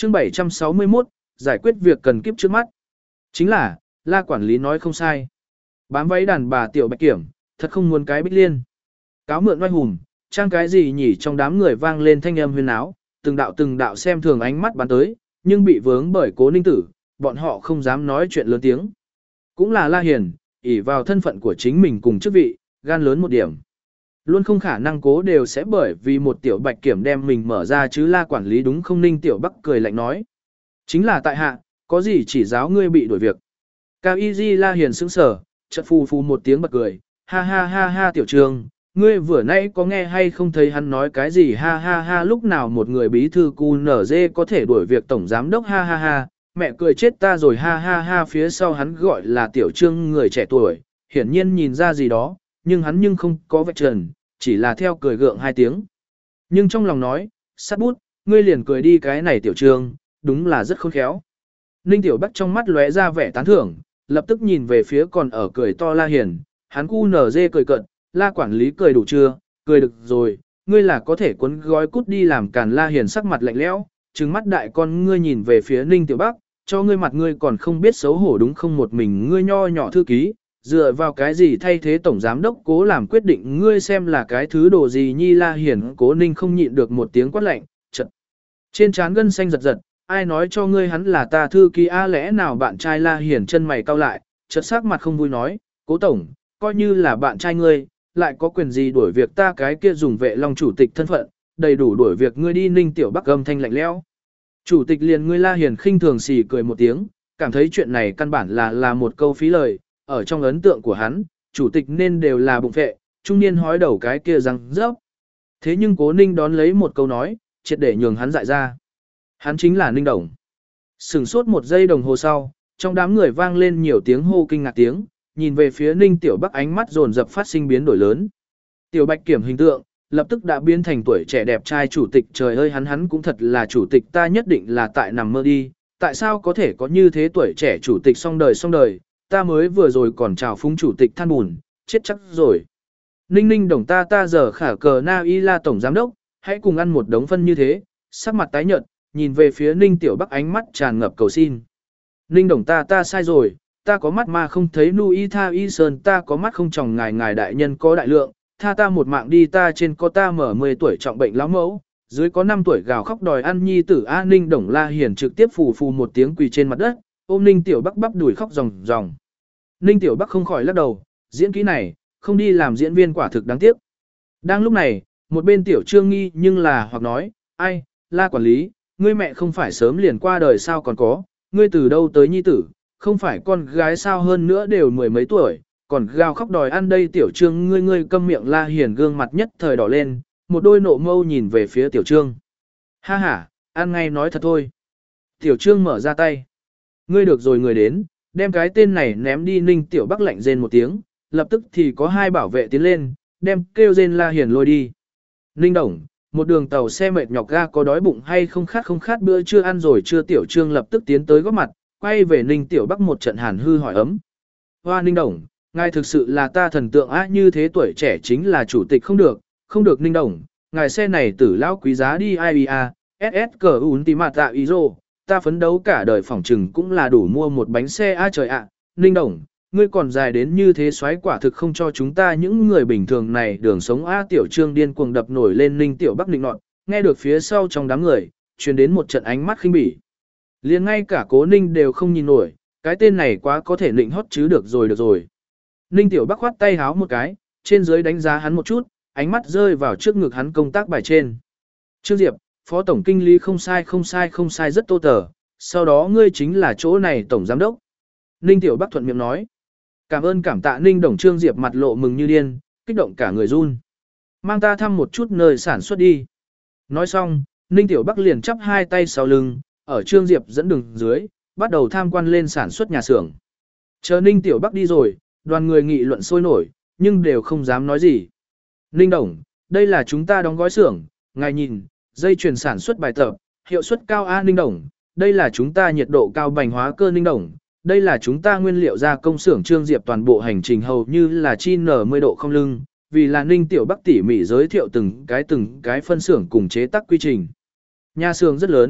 Chương 761, giải quyết việc cần kiếp trước mắt. Chính là, La quản lý nói không sai. Bám váy đàn bà tiểu Bạch Kiểm, thật không muốn cái Bích Liên. Cáo mượn oai hùm, trang cái gì nhỉ, trong đám người vang lên thanh âm huyên áo, từng đạo xem thường ánh mắt bắn tới, nhưng bị vướng bởi Cố Ninh Tử, bọn họ không dám nói chuyện lớn tiếng. Cũng là La Hiền, ỷ vào thân phận của chính mình cùng chức vị, gan lớn một điểm. Luôn không khả năng Cố đều sẽ bởi vì một tiểu Bạch Kiểm đem mình mở ra chứ. La quản lý đúng không? Ninh Tiểu Bắc cười lạnh nói. Chính là tại hạ, có gì chỉ giáo ngươi bị đuổi việc. Cao Y Di La Hiền sững sờ, chợt phù phù một tiếng bật cười, ha ha ha ha Tiểu Trương, ngươi vừa nãy có nghe hay không thấy hắn nói cái gì ha ha ha, lúc nào một người bí thư QNZ có thể đuổi việc tổng giám đốc ha ha ha, mẹ cười chết ta rồi ha ha ha. Phía sau hắn gọi là Tiểu Trương người trẻ tuổi, hiển nhiên nhìn ra gì đó, nhưng hắn không có vạch trần, chỉ là theo cười gượng hai tiếng. Nhưng trong lòng nói, sát bút, ngươi liền cười đi cái này Tiểu Trương, đúng là rất khôn khéo. Ninh Tiểu Bắc trong mắt lóe ra vẻ tán thưởng, lập tức nhìn về phía còn ở cười to La Hiền, hắn QNZ cười cận, La quản lý cười đủ chưa, cười được rồi, ngươi là có thể cuốn gói cút đi làm càn. La Hiền sắc mặt lạnh lẽo, trừng mắt đại con ngươi nhìn về phía Ninh Tiểu Bắc, cho ngươi mặt ngươi còn không biết xấu hổ đúng không? Một mình ngươi nho nhỏ thư ký, dựa vào cái gì thay thế tổng giám đốc Cố làm quyết định, ngươi xem là cái thứ đồ gì nhi? La Hiền Cố Ninh không nhịn được một tiếng quát lạnh, chật. Trên trán gân xanh giật giật, ai nói cho ngươi hắn là ta thư ký a? Lẽ nào bạn trai? La Hiền chân mày cau lại, chợt sắc mặt không vui nói, Cố tổng, coi như là bạn trai ngươi, lại có quyền gì đuổi việc ta cái kia dùng Vệ Long chủ tịch thân phận, đầy đủ đuổi việc ngươi đi. Ninh Tiểu Bắc âm thanh lạnh lẽo. Chủ tịch liền ngươi? La Hiền khinh thường xì cười một tiếng, cảm thấy chuyện này căn bản là một câu phí lời, ở trong ấn tượng của hắn, chủ tịch nên đều là bụng vệ, trung niên hói đầu cái kia răng rớp. Thế nhưng Cố Ninh đón lấy một câu nói, triệt để nhường hắn dại ra. Hắn chính là Ninh Đồng. Sửng sốt một giây đồng hồ sau, trong đám người vang lên nhiều tiếng hô kinh ngạc tiếng, nhìn về phía Ninh Tiểu Bắc ánh mắt dồn dập phát sinh biến đổi lớn. Tiểu Bạch Kiểm hình tượng, lập tức đã biến thành tuổi trẻ đẹp trai chủ tịch. Trời ơi, hắn cũng thật là chủ tịch, ta nhất định là tại nằm mơ đi, tại sao có thể có như thế tuổi trẻ chủ tịch xong đời, ta mới vừa rồi còn chào phúng chủ tịch than bùn, chết chắc rồi. Ninh Đồng ta giờ khả cờ na y La tổng giám đốc, hãy cùng ăn một đống phân như thế, sắc mặt tái nhợt, nhìn về phía Ninh Tiểu Bắc ánh mắt tràn ngập cầu xin. Ninh Đồng ta sai rồi, ta có mắt mà không thấy nu y tha y sơn, ta có mắt không tròng ngài đại nhân có đại lượng, tha ta một mạng đi, ta trên có ta mở 10 tuổi trọng bệnh lão mẫu, dưới có 5 tuổi gào khóc đòi ăn nhi tử a. Ninh Đồng La Hiền trực tiếp phù phù một tiếng quỳ trên mặt đất, ôm Ninh Tiểu Bắc bắp đùi khóc ròng ròng. Ninh Tiểu Bắc không khỏi lắc đầu, diễn kỹ này, không đi làm diễn viên quả thực đáng tiếc. Đang lúc này, một bên Tiểu Trương nghi nhưng là hoặc nói, ai, La quản lý, ngươi mẹ không phải sớm liền qua đời sao còn có, ngươi từ đâu tới nhi tử, không phải con gái sao, hơn nữa đều 10 mấy tuổi, còn gào khóc đòi ăn đây. Tiểu Trương ngươi câm miệng. La Hiền gương mặt nhất thời đỏ lên, một đôi nộ mâu nhìn về phía Tiểu Trương. Ha ha, ăn ngay nói thật thôi. Tiểu Trương mở ra tay. Ngươi được rồi, người đến, đem cái tên này ném đi. Ninh Tiểu Bắc lạnh rên một tiếng, lập tức thì có hai bảo vệ tiến lên, đem kêu rên La Hiền lôi đi. Ninh Đồng, một đường tàu xe mệt nhọc ga có đói bụng hay không khát bữa trưa ăn rồi chưa? Tiểu Trương lập tức tiến tới góp mặt, quay về Ninh Tiểu Bắc một trận hàn hư hỏi ấm. Hoa Ninh Đồng, ngài thực sự là ta thần tượng á, như thế tuổi trẻ chính là chủ tịch không được Ninh Đồng, ngài xe này tử lão quý giá đi IBA, SS cờ Ultimata Iso, ta phấn đấu cả đời phỏng trừng cũng là đủ mua một bánh xe a. Trời ạ, Ninh Đồng, ngươi còn dài đến như thế xoáy quả thực không cho chúng ta những người bình thường này đường sống a. Tiểu Trương điên cuồng đập nổi lên Ninh Tiểu Bắc định nọt, nghe được phía sau trong đám người, truyền đến một trận ánh mắt khinh bỉ. Liền ngay cả Cố Ninh đều không nhìn nổi, cái tên này quá có thể nịnh hót chứ. Được rồi. Ninh Tiểu Bắc khoát tay háo một cái, trên dưới đánh giá hắn một chút, ánh mắt rơi vào trước ngực hắn công tác bài trên. Trương Diệp, phó tổng kinh lý không sai rất tô tờ, sau đó ngươi chính là chỗ này tổng giám đốc. Ninh Tiểu Bắc thuận miệng nói. Cảm ơn cảm tạ Ninh Đồng. Trương Diệp mặt lộ mừng như điên, kích động cả người run. Mang ta thăm một chút nơi sản xuất đi. Nói xong, Ninh Tiểu Bắc liền chắp hai tay sau lưng, ở Trương Diệp dẫn đường dưới, bắt đầu tham quan lên sản xuất nhà xưởng. Chờ Ninh Tiểu Bắc đi rồi, đoàn người nghị luận sôi nổi, nhưng đều không dám nói gì. Ninh Đồng, đây là chúng ta đóng gói xưởng, ngài nhìn, dây chuyền sản xuất bài tập, hiệu suất cao a. Ninh Đồng, đây là chúng ta nhiệt độ cao bành hóa cơ. Ninh Đồng, đây là chúng ta nguyên liệu gia công xưởng. Trương Diệp toàn bộ hành trình hầu như là chi nở 10 độ không lưng, vì là Ninh Tiểu Bắc tỉ mỉ giới thiệu từng cái phân xưởng cùng chế tác quy trình. Nhà xưởng rất lớn,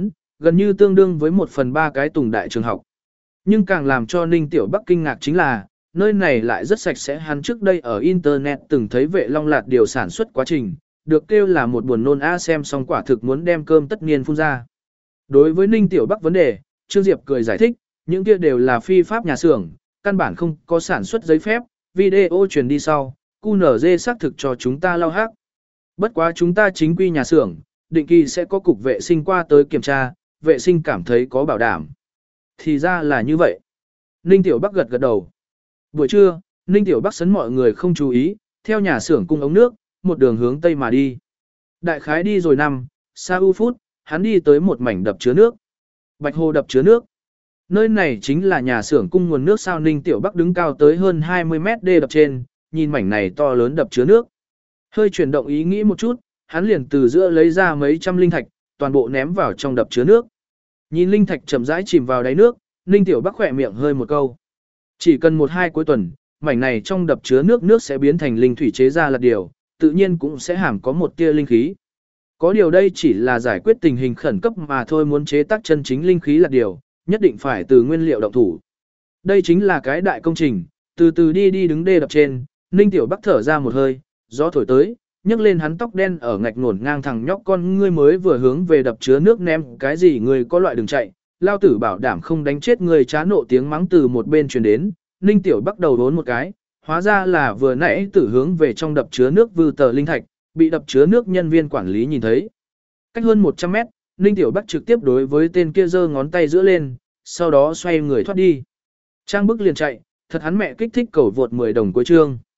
gần như tương đương với 1/3 cái Tùng đại trường học. Nhưng càng làm cho Ninh Tiểu Bắc kinh ngạc chính là, nơi này lại rất sạch sẽ. Hắn trước đây ở Internet từng thấy Vệ Long Lạt điều sản xuất quá trình, được kêu là một buồn nôn xem xong quả thực muốn đem cơm tất niên phun ra. Đối với Ninh Tiểu Bắc vấn đề, Trương Diệp cười giải thích, những kia đều là phi pháp nhà xưởng, căn bản không có sản xuất giấy phép, video truyền đi sau, QNZ xác thực cho chúng ta lau hắc. Bất quá chúng ta chính quy nhà xưởng, định kỳ sẽ có cục vệ sinh qua tới kiểm tra, vệ sinh cảm thấy có bảo đảm. Thì ra là như vậy. Ninh Tiểu Bắc gật gật đầu. Buổi trưa, Ninh Tiểu Bắc sấn mọi người không chú ý, theo nhà xưởng cung ống nước, một đường hướng tây mà đi. Đại khái đi rồi 5-6 phút, hắn đi tới một mảnh đập chứa nước. Bạch Hồ đập chứa nước. Nơi này chính là nhà xưởng cung nguồn nước sao. Ninh Tiểu Bắc đứng cao tới hơn 20 mét đê đập trên, nhìn mảnh này to lớn đập chứa nước. Hơi chuyển động ý nghĩ một chút, hắn liền từ giữa lấy ra mấy trăm linh thạch, toàn bộ ném vào trong đập chứa nước. Nhìn linh thạch chậm rãi chìm vào đáy nước, Ninh Tiểu Bắc khỏe miệng hơi một câu. Chỉ cần 1-2 cuối tuần, mảnh này trong đập chứa nước sẽ biến thành linh thủy chế ra là điều, tự nhiên cũng sẽ hàm có một tia linh khí. Có điều đây chỉ là giải quyết tình hình khẩn cấp mà thôi, muốn chế tác chân chính linh khí là điều, nhất định phải từ nguyên liệu động thủ. Đây chính là cái đại công trình, từ từ đi đứng đê đập trên, Ninh Tiểu Bắc thở ra một hơi, gió thổi tới, nhấc lên hắn tóc đen ở ngạch ngổn ngang thẳng nhóc con ngươi mới vừa hướng về đập chứa nước ném cái gì người có loại đừng chạy, lao tử bảo đảm không đánh chết người. Chá nộ tiếng mắng từ một bên truyền đến, Ninh Tiểu Bắc đầu đốn một cái, hóa ra là vừa nãy tử hướng về trong đập chứa nước vư tờ linh thạch, bị đập chứa nước nhân viên quản lý nhìn thấy. Cách hơn 100 mét, Ninh Tiểu Bắc trực tiếp đối với tên kia giơ ngón tay giữa lên, sau đó xoay người thoát đi. Trang bức liền chạy, thật hắn mẹ kích thích cầu vượt 10 đồng cuối chương.